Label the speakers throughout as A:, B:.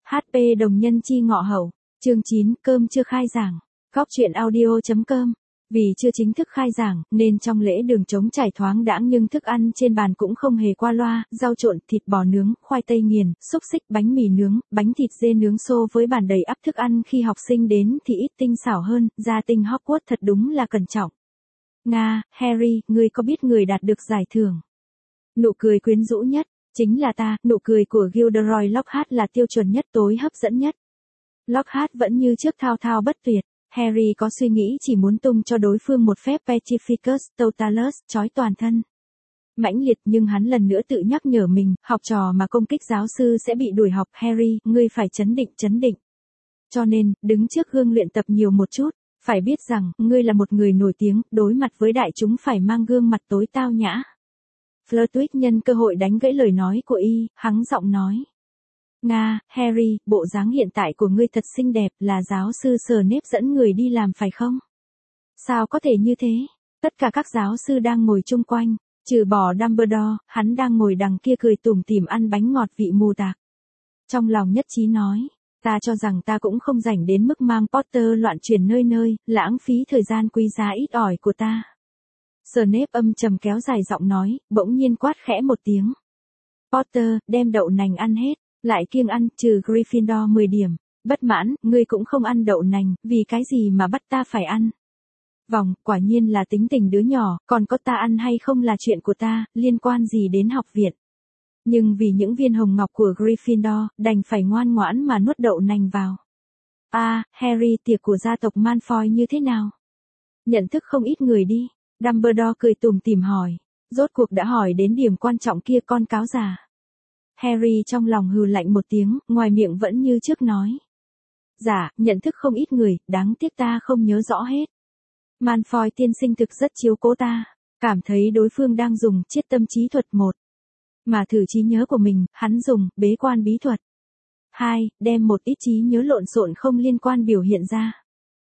A: HP đồng nhân chi ngọ hậu. Chương 9, cơm chưa khai giảng. Góc truyện audio.com. Vì chưa chính thức khai giảng, nên trong lễ đường trống trải thoáng đãng nhưng thức ăn trên bàn cũng không hề qua loa, rau trộn, thịt bò nướng, khoai tây nghiền, xúc xích, bánh mì nướng, bánh thịt dê nướng xô với bàn đầy ắp thức ăn khi học sinh đến thì ít tinh xảo hơn, gia tinh Hogwarts thật đúng là cẩn trọng. Nga, Harry, ngươi có biết người đạt được giải thưởng? Nụ cười quyến rũ nhất, chính là ta, nụ cười của Gilderoy Lockhart là tiêu chuẩn nhất, tối hấp dẫn nhất. Lockhart vẫn như trước thao thao bất tuyệt. Harry có suy nghĩ chỉ muốn tung cho đối phương một phép Petrificus Totalus, chói toàn thân. Mãnh liệt, nhưng hắn lần nữa tự nhắc nhở mình, học trò mà công kích giáo sư sẽ bị đuổi học. Harry, ngươi phải trấn định. Cho nên, đứng trước gương luyện tập nhiều một chút, phải biết rằng, ngươi là một người nổi tiếng, đối mặt với đại chúng phải mang gương mặt tối tao nhã. Flitwick nhân cơ hội đánh gãy lời nói của y, hắng giọng nói. Nga, Harry, bộ dáng hiện tại của ngươi thật xinh đẹp, là giáo sư Snape dẫn người đi làm phải không? Sao có thể như thế? Tất cả các giáo sư đang ngồi chung quanh, trừ bỏ Dumbledore, hắn đang ngồi đằng kia cười tủm tỉm ăn bánh ngọt vị mù tạc. Trong lòng nhất trí nói, ta cho rằng ta cũng không rảnh đến mức mang Potter loạn chuyển nơi nơi, lãng phí thời gian quý giá ít ỏi của ta. Snape âm trầm kéo dài giọng nói, bỗng nhiên quát khẽ một tiếng. Potter, đem đậu nành ăn hết. Lại kiêng ăn, trừ Gryffindor 10 điểm. Bất mãn, ngươi cũng không ăn đậu nành, vì cái gì mà bắt ta phải ăn? Vòng, quả nhiên là tính tình đứa nhỏ, còn có ta ăn hay không là chuyện của ta, liên quan gì đến học viện. Nhưng vì những viên hồng ngọc của Gryffindor, đành phải ngoan ngoãn mà nuốt đậu nành vào. Harry, tiệc của gia tộc Malfoy như thế nào? Nhận thức không ít người đi. Dumbledore cười tủm tỉm hỏi. Rốt cuộc đã hỏi đến điểm quan trọng kia, con cáo già. Harry trong lòng hừ lạnh một tiếng, ngoài miệng vẫn như trước nói. Dạ, nhận thức không ít người, đáng tiếc ta không nhớ rõ hết. Malfoy tiên sinh thực rất chiếu cố ta, cảm thấy đối phương đang dùng chiết tâm trí thuật 1. Mà thử trí nhớ của mình, hắn dùng bế quan bí thuật 2, đem một ít trí nhớ lộn xộn không liên quan biểu hiện ra.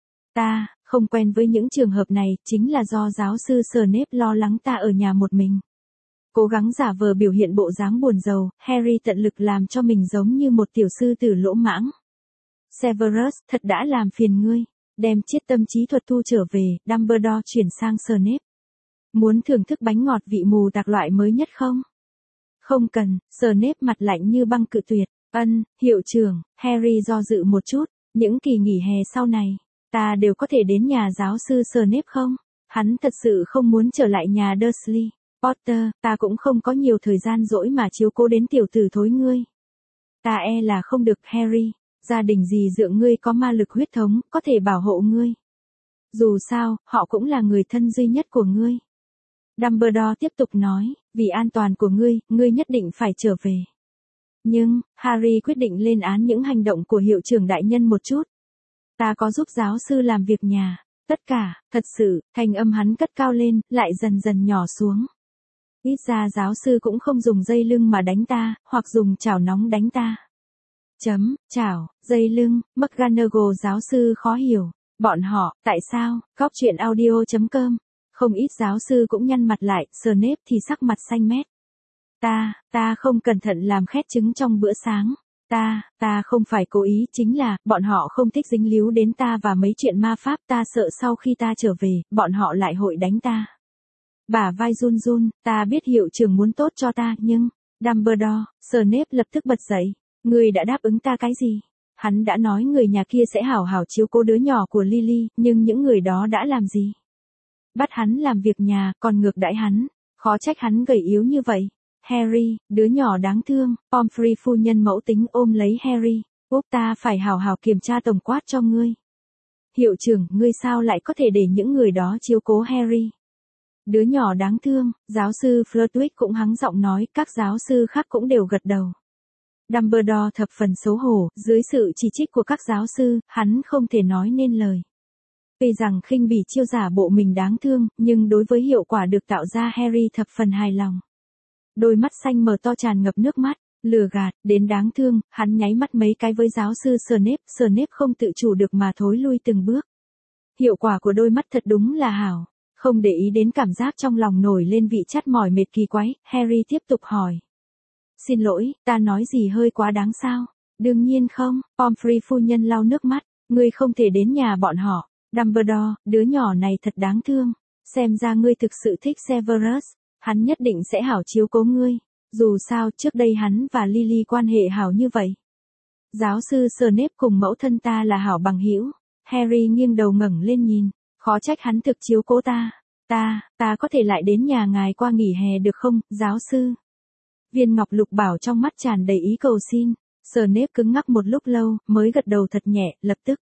A: Ta không quen với những trường hợp này, chính là do giáo sư Snape lo lắng ta ở nhà một mình. Cố gắng giả vờ biểu hiện bộ dáng buồn rầu, Harry tận lực làm cho mình giống như một tiểu sư tử lỗ mãng. Severus, thật đã làm phiền ngươi. Đem chiết tâm trí thuật thu trở về, Dumbledore chuyển sang Snape. Muốn thưởng thức bánh ngọt vị mù tạc loại mới nhất không? Không cần, Snape mặt lạnh như băng cự tuyệt. Hiệu trưởng, Harry do dự một chút, những kỳ nghỉ hè sau này, ta đều có thể đến nhà giáo sư Snape không? Hắn thật sự không muốn trở lại nhà Dursley. Potter, ta cũng không có nhiều thời gian rỗi mà chiếu cố đến tiểu tử thối ngươi. Ta e là không được, Harry, gia đình gì dựa ngươi có ma lực huyết thống, có thể bảo hộ ngươi. Dù sao, họ cũng là người thân duy nhất của ngươi. Dumbledore tiếp tục nói, vì an toàn của ngươi nhất định phải trở về. Nhưng, Harry quyết định lên án những hành động của hiệu trưởng đại nhân một chút. Ta có giúp giáo sư làm việc nhà, tất cả, thật sự, thanh âm hắn cất cao lên, lại dần dần nhỏ xuống. Ít ra giáo sư cũng không dùng dây lưng mà đánh ta, hoặc dùng chảo nóng đánh ta. Chảo, dây lưng, McGonagall giáo sư khó hiểu. Bọn họ, tại sao? Góc truyện audio.com. Không ít giáo sư cũng nhăn mặt lại, Snape thì sắc mặt xanh mét. Ta không cẩn thận làm khét trứng trong bữa sáng. Ta không phải cố ý, chính là, bọn họ không thích dính líu đến ta và mấy chuyện ma pháp, ta sợ sau khi ta trở về, bọn họ lại hội đánh ta. Bả vai run run, ta biết hiệu trưởng muốn tốt cho ta, nhưng, Dumbledore, Snape lập tức bật dậy, ngươi đã đáp ứng ta cái gì? Hắn đã nói người nhà kia sẽ hảo hảo chiếu cố đứa nhỏ của Lily, nhưng những người đó đã làm gì? Bắt hắn làm việc nhà, còn ngược đãi hắn, khó trách hắn gầy yếu như vậy. Harry, đứa nhỏ đáng thương, Pomfrey phu nhân mẫu tính ôm lấy Harry, ta phải hảo hảo kiểm tra tổng quát cho ngươi. Hiệu trưởng, ngươi sao lại có thể để những người đó chiếu cố Harry? Đứa nhỏ đáng thương, giáo sư Flitwick cũng hắng giọng nói, các giáo sư khác cũng đều gật đầu. Dumbledore thập phần xấu hổ, dưới sự chỉ trích của các giáo sư, hắn không thể nói nên lời. Vì rằng khinh bỉ chiêu giả bộ mình đáng thương, nhưng đối với hiệu quả được tạo ra Harry thập phần hài lòng. Đôi mắt xanh mờ to tràn ngập nước mắt, lừa gạt, đến đáng thương, hắn nháy mắt mấy cái với giáo sư Snape không tự chủ được mà thối lui từng bước. Hiệu quả của đôi mắt thật đúng là hảo. Không để ý đến cảm giác trong lòng nổi lên vị chát mỏi mệt kỳ quái, Harry tiếp tục hỏi. Xin lỗi, ta nói gì hơi quá đáng sao? Đương nhiên không, Pomfrey phu nhân lau nước mắt, ngươi không thể đến nhà bọn họ. Dumbledore, đứa nhỏ này thật đáng thương. Xem ra ngươi thực sự thích Severus, hắn nhất định sẽ hảo chiếu cố ngươi. Dù sao, trước đây hắn và Lily quan hệ hảo như vậy. Giáo sư Snape cùng mẫu thân ta là hảo bằng hữu. Harry nghiêng đầu ngẩng lên nhìn, khó trách hắn thực chiếu cố ta. Ta có thể lại đến nhà ngài qua nghỉ hè được không, giáo sư? Viên ngọc lục bảo trong mắt tràn đầy ý cầu xin. Snape cứng ngắc một lúc lâu, mới gật đầu thật nhẹ, lập tức.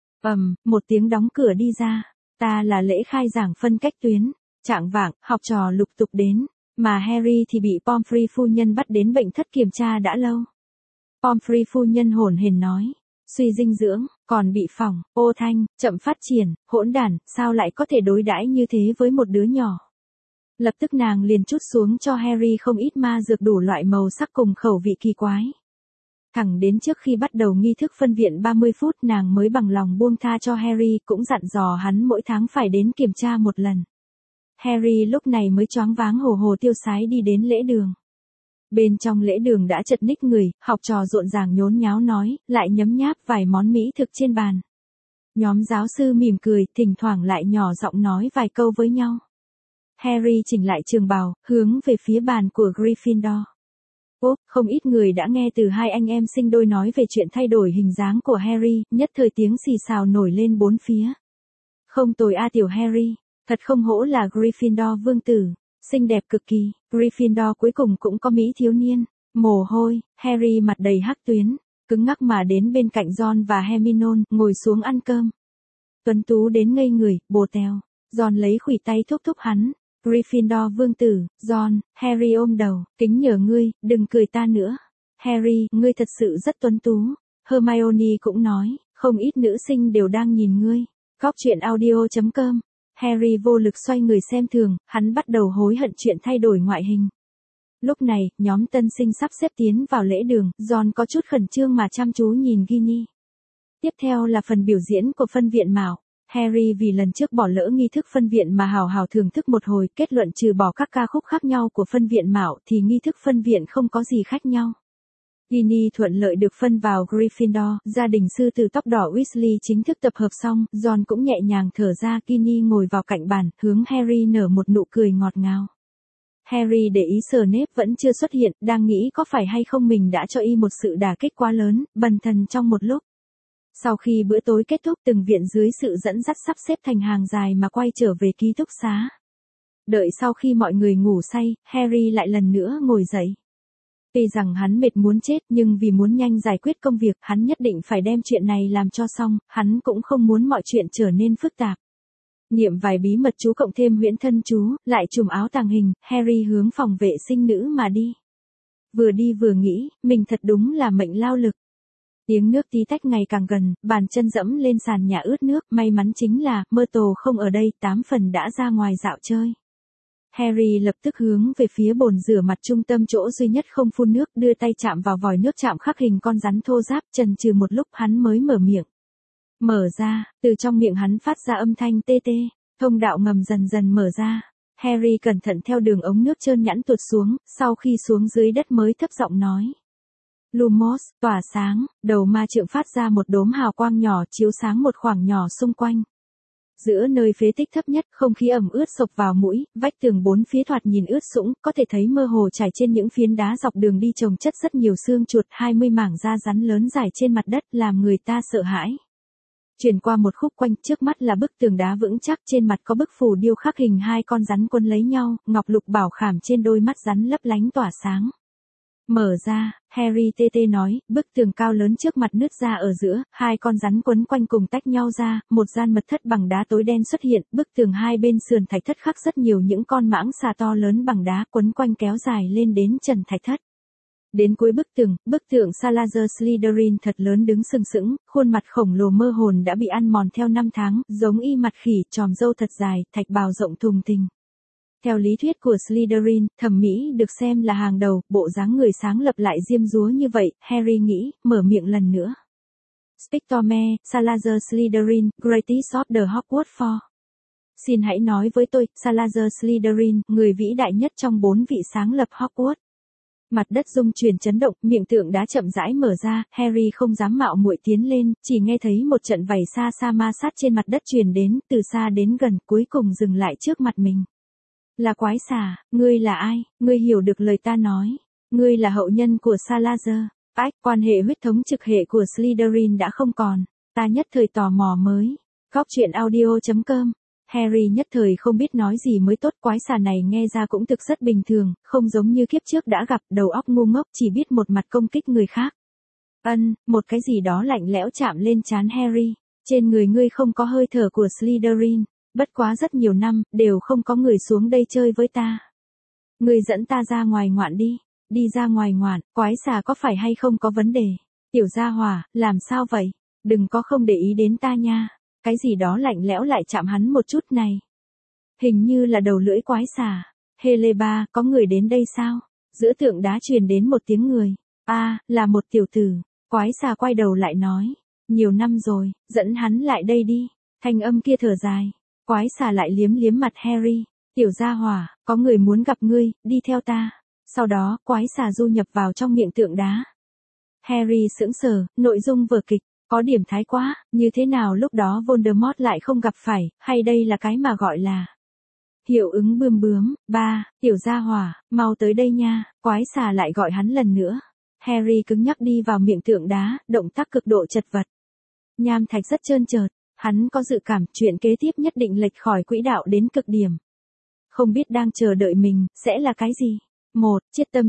A: Một tiếng đóng cửa đi ra. Ta là lễ khai giảng phân cách tuyến. Trạng vạng, học trò lục tục đến, mà Harry thì bị Pomfrey phu nhân bắt đến bệnh thất kiểm tra đã lâu. Pomfrey phu nhân hổn hển nói, suy dinh dưỡng, còn bị phỏng, ô thanh, chậm phát triển, hỗn đản, sao lại có thể đối đãi như thế với một đứa nhỏ. Lập tức nàng liền trút xuống cho Harry không ít ma dược đủ loại màu sắc cùng khẩu vị kỳ quái. Thẳng đến trước khi bắt đầu nghi thức phân viện 30 phút nàng mới bằng lòng buông tha cho Harry, cũng dặn dò hắn mỗi tháng phải đến kiểm tra một lần. Harry lúc này mới choáng váng hồ hồ tiêu sái đi đến lễ đường. Bên trong lễ đường đã chật ních người, học trò rộn ràng nhốn nháo nói, lại nhấm nháp vài món mỹ thực trên bàn. Nhóm giáo sư mỉm cười, thỉnh thoảng lại nhỏ giọng nói vài câu với nhau. Harry chỉnh lại trường bào, hướng về phía bàn của Gryffindor. Không ít người đã nghe từ hai anh em sinh đôi nói về chuyện thay đổi hình dáng của Harry, nhất thời tiếng xì xào nổi lên bốn phía. Không tồi a tiểu Harry, thật không hổ là Gryffindor vương tử, xinh đẹp cực kỳ. Gryffindor cuối cùng cũng có mỹ thiếu niên. Mồ hôi, Harry mặt đầy hắc tuyến, cứng ngắc mà đến bên cạnh Ron và Hermione, ngồi xuống ăn cơm. Tuấn tú đến ngây người, bồ teo. Ron lấy khuỷu tay thúc thúc hắn. Gryffindor vương tử, Ron, Harry ôm đầu, kính nhờ ngươi, đừng cười ta nữa. Harry, ngươi thật sự rất tuấn tú. Hermione cũng nói, không ít nữ sinh đều đang nhìn ngươi. Góc truyện audio.com. Harry vô lực xoay người xem thường, hắn bắt đầu hối hận chuyện thay đổi ngoại hình. Lúc này, nhóm tân sinh sắp xếp tiến vào lễ đường, Ron có chút khẩn trương mà chăm chú nhìn Ginny. Tiếp theo là phần biểu diễn của phân viện Mạo. Harry vì lần trước bỏ lỡ nghi thức phân viện mà hào hào thưởng thức một hồi, kết luận trừ bỏ các ca khúc khác nhau của phân viện Mạo thì nghi thức phân viện không có gì khác nhau. Ginny thuận lợi được phân vào Gryffindor, gia đình sư tử tóc đỏ Weasley chính thức tập hợp xong, Ron cũng nhẹ nhàng thở ra. Ginny ngồi vào cạnh bàn, hướng Harry nở một nụ cười ngọt ngào. Harry để ý Snape vẫn chưa xuất hiện, đang nghĩ có phải hay không mình đã cho y một sự đả kích quá lớn, bần thần trong một lúc. Sau khi bữa tối kết thúc, từng viện dưới sự dẫn dắt sắp xếp thành hàng dài mà quay trở về ký túc xá. Đợi sau khi mọi người ngủ say, Harry lại lần nữa ngồi dậy. Tuy rằng hắn mệt muốn chết nhưng vì muốn nhanh giải quyết công việc, hắn nhất định phải đem chuyện này làm cho xong, hắn cũng không muốn mọi chuyện trở nên phức tạp. Niệm vài bí mật chú cộng thêm huyễn thân chú, lại trùm áo tàng hình, Harry hướng phòng vệ sinh nữ mà đi. Vừa đi vừa nghĩ, mình thật đúng là mệnh lao lực. Tiếng nước tí tách ngày càng gần, bàn chân dẫm lên sàn nhà ướt nước, may mắn chính là, Myrtle không ở đây, 8 phần đã ra ngoài dạo chơi. Harry lập tức hướng về phía bồn rửa mặt trung tâm chỗ duy nhất không phun nước, đưa tay chạm vào vòi nước chạm khắc hình con rắn thô ráp, chần chừ một lúc hắn mới mở miệng. Mở ra, từ trong miệng hắn phát ra âm thanh tê tê, thông đạo ngầm dần dần mở ra. Harry cẩn thận theo đường ống nước trơn nhẵn tuột xuống, sau khi xuống dưới đất mới thấp giọng nói. Lumos, tỏa sáng, đầu ma trượng phát ra một đốm hào quang nhỏ chiếu sáng một khoảng nhỏ xung quanh. Giữa nơi phế tích thấp nhất, không khí ẩm ướt sộc vào mũi, vách tường bốn phía thoạt nhìn ướt sũng, có thể thấy mơ hồ trải trên những phiến đá dọc đường đi chồng chất rất nhiều xương chuột, 20 mảng da rắn lớn rải trên mặt đất làm người ta sợ hãi. Chuyển qua một khúc quanh, trước mắt là bức tường đá vững chắc, trên mặt có bức phù điêu khắc hình hai con rắn quấn lấy nhau, ngọc lục bảo khảm trên đôi mắt rắn lấp lánh tỏa sáng. Mở ra, Harry tê tê nói, bức tường cao lớn trước mặt nứt ra ở giữa, hai con rắn quấn quanh cùng tách nhau ra, một gian mật thất bằng đá tối đen xuất hiện, bức tường hai bên sườn thạch thất khắc rất nhiều những con mãng xà to lớn bằng đá quấn quanh kéo dài lên đến trần thạch thất. Đến cuối bức tượng Salazar Slytherin thật lớn đứng sừng sững, khuôn mặt khổng lồ mơ hồn đã bị ăn mòn theo năm tháng, giống y mặt khỉ, tròm râu thật dài, thạch bào rộng thùng thình. Theo lý thuyết của Slytherin, thẩm mỹ được xem là hàng đầu, bộ dáng người sáng lập lại diêm dúa như vậy, Harry nghĩ, mở miệng lần nữa. Spectorme, Salazar Slytherin, Greatest of the Hogwarts Four. Xin hãy nói với tôi, Salazar Slytherin, người vĩ đại nhất trong 4 vị sáng lập Hogwarts. Mặt đất rung chuyển chấn động, miệng tượng đá chậm rãi mở ra, Harry không dám mạo muội tiến lên, chỉ nghe thấy một trận vảy xa xa ma sát trên mặt đất truyền đến, từ xa đến gần, cuối cùng dừng lại trước mặt mình. Là quái xà, ngươi là ai, ngươi hiểu được lời ta nói. Ngươi là hậu nhân của Salazar. Ách, quan hệ huyết thống trực hệ của Slytherin đã không còn. Ta nhất thời tò mò mới. Góc truyện audio.com. Harry nhất thời không biết nói gì mới tốt, quái xà này nghe ra cũng thực rất bình thường, không giống như kiếp trước đã gặp, đầu óc ngu ngốc chỉ biết một mặt công kích người khác. Một cái gì đó lạnh lẽo chạm lên trán Harry. Trên người ngươi không có hơi thở của Slytherin, bất quá rất nhiều năm, đều không có người xuống đây chơi với ta. Ngươi dẫn ta ra ngoài ngoạn đi. Đi ra ngoài ngoạn, quái xà có phải hay không có vấn đề? Tiểu gia hỏa, làm sao vậy? Đừng có không để ý đến ta nha. Cái gì đó lạnh lẽo lại chạm hắn một chút này. Hình như là đầu lưỡi quái xà. Heleba, có người đến đây sao? Giữa tượng đá truyền đến một tiếng người. Là một tiểu tử. Quái xà quay đầu lại nói. Nhiều năm rồi, dẫn hắn lại đây đi. Thanh âm kia thở dài. Quái xà lại liếm liếm mặt Harry. Tiểu gia hỏa, có người muốn gặp ngươi, đi theo ta. Sau đó, quái xà du nhập vào trong miệng tượng đá. Harry sững sờ, nội dung vở kịch, có điểm thái quá, như thế nào lúc đó Voldemort lại không gặp phải, hay đây là cái mà gọi là hiệu ứng bươm bướm. Tiểu gia hỏa, mau tới đây nha, quái xà lại gọi hắn lần nữa. Harry cứng nhắc đi vào miệng tượng đá, động tác cực độ chật vật. Nham thạch rất trơn trượt, hắn có dự cảm chuyện kế tiếp nhất định lệch khỏi quỹ đạo đến cực điểm. Không biết đang chờ đợi mình, sẽ là cái gì? Chiết tâm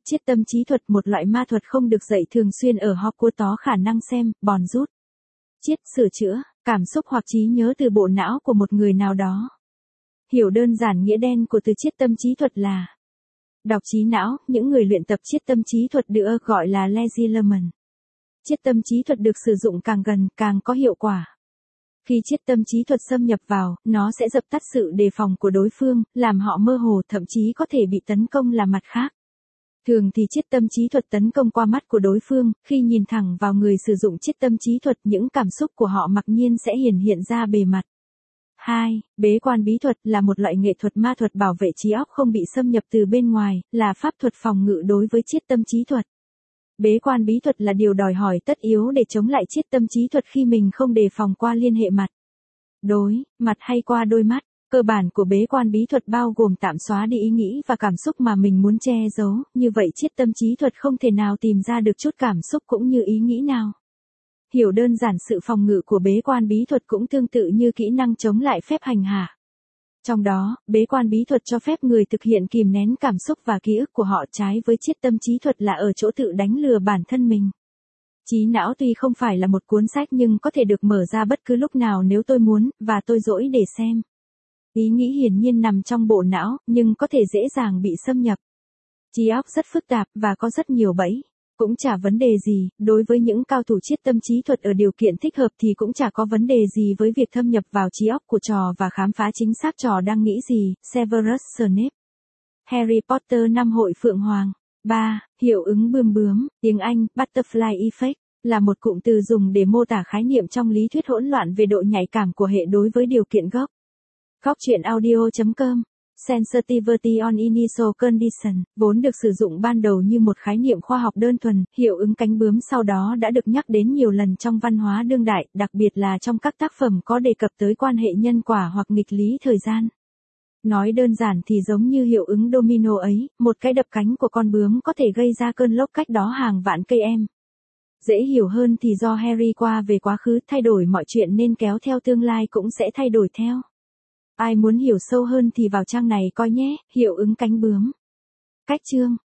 A: trí thuật một loại ma thuật không được dạy thường xuyên ở Hogwarts, khả năng xem, bòn rút, chiết, sửa chữa, cảm xúc hoặc trí nhớ từ bộ não của một người nào đó. Hiểu đơn giản nghĩa đen của từ chiết tâm trí thuật là đọc trí não, những người luyện tập chiết tâm trí thuật được gọi là Legilerman. Chiết tâm trí thuật được sử dụng càng gần, càng có hiệu quả. Khi chiết tâm trí thuật xâm nhập vào, nó sẽ dập tắt sự đề phòng của đối phương, làm họ mơ hồ, thậm chí có thể bị tấn công là mặt khác. Thường thì chiết tâm trí thuật tấn công qua mắt của đối phương, khi nhìn thẳng vào người sử dụng chiết tâm trí thuật, những cảm xúc của họ mặc nhiên sẽ hiện ra bề mặt. 2. Bế quan bí thuật là một loại nghệ thuật ma thuật bảo vệ trí óc không bị xâm nhập từ bên ngoài, là pháp thuật phòng ngự đối với chiết tâm trí thuật. Bế quan bí thuật là điều đòi hỏi tất yếu để chống lại chiết tâm trí thuật khi mình không đề phòng qua liên hệ mặt hay qua đôi mắt. Cơ bản của bế quan bí thuật bao gồm tạm xóa đi ý nghĩ và cảm xúc mà mình muốn che giấu, như vậy chiết tâm trí thuật không thể nào tìm ra được chút cảm xúc cũng như ý nghĩ nào. Hiểu đơn giản sự phòng ngự của bế quan bí thuật cũng tương tự như kỹ năng chống lại phép hành hạ. Trong đó, bế quan bí thuật cho phép người thực hiện kìm nén cảm xúc và ký ức của họ, trái với chiết tâm trí thuật là ở chỗ tự đánh lừa bản thân mình. Trí não tuy không phải là một cuốn sách nhưng có thể được mở ra bất cứ lúc nào nếu tôi muốn, và tôi dỗi để xem. Ý nghĩ hiển nhiên nằm trong bộ não, nhưng có thể dễ dàng bị xâm nhập. Trí óc rất phức tạp và có rất nhiều bẫy. Cũng chả vấn đề gì, đối với những cao thủ chiết tâm trí thuật ở điều kiện thích hợp thì cũng chả có vấn đề gì với việc thâm nhập vào trí óc của trò và khám phá chính xác trò đang nghĩ gì. Severus Snape. Harry Potter năm hội Phượng Hoàng. 3. Hiệu ứng bươm bướm, tiếng Anh, Butterfly Effect, là một cụm từ dùng để mô tả khái niệm trong lý thuyết hỗn loạn về độ nhạy cảm của hệ đối với điều kiện gốc. Góc truyện audio.com. Sensitivity on Initial Condition, vốn được sử dụng ban đầu như một khái niệm khoa học đơn thuần, hiệu ứng cánh bướm sau đó đã được nhắc đến nhiều lần trong văn hóa đương đại, đặc biệt là trong các tác phẩm có đề cập tới quan hệ nhân quả hoặc nghịch lý thời gian. Nói đơn giản thì giống như hiệu ứng domino ấy, một cái đập cánh của con bướm có thể gây ra cơn lốc cách đó hàng vạn cây em. Dễ hiểu hơn thì do Harry qua về quá khứ thay đổi mọi chuyện nên kéo theo tương lai cũng sẽ thay đổi theo. Ai muốn hiểu sâu hơn thì vào trang này coi nhé, hiệu ứng cánh bướm. Cách chương.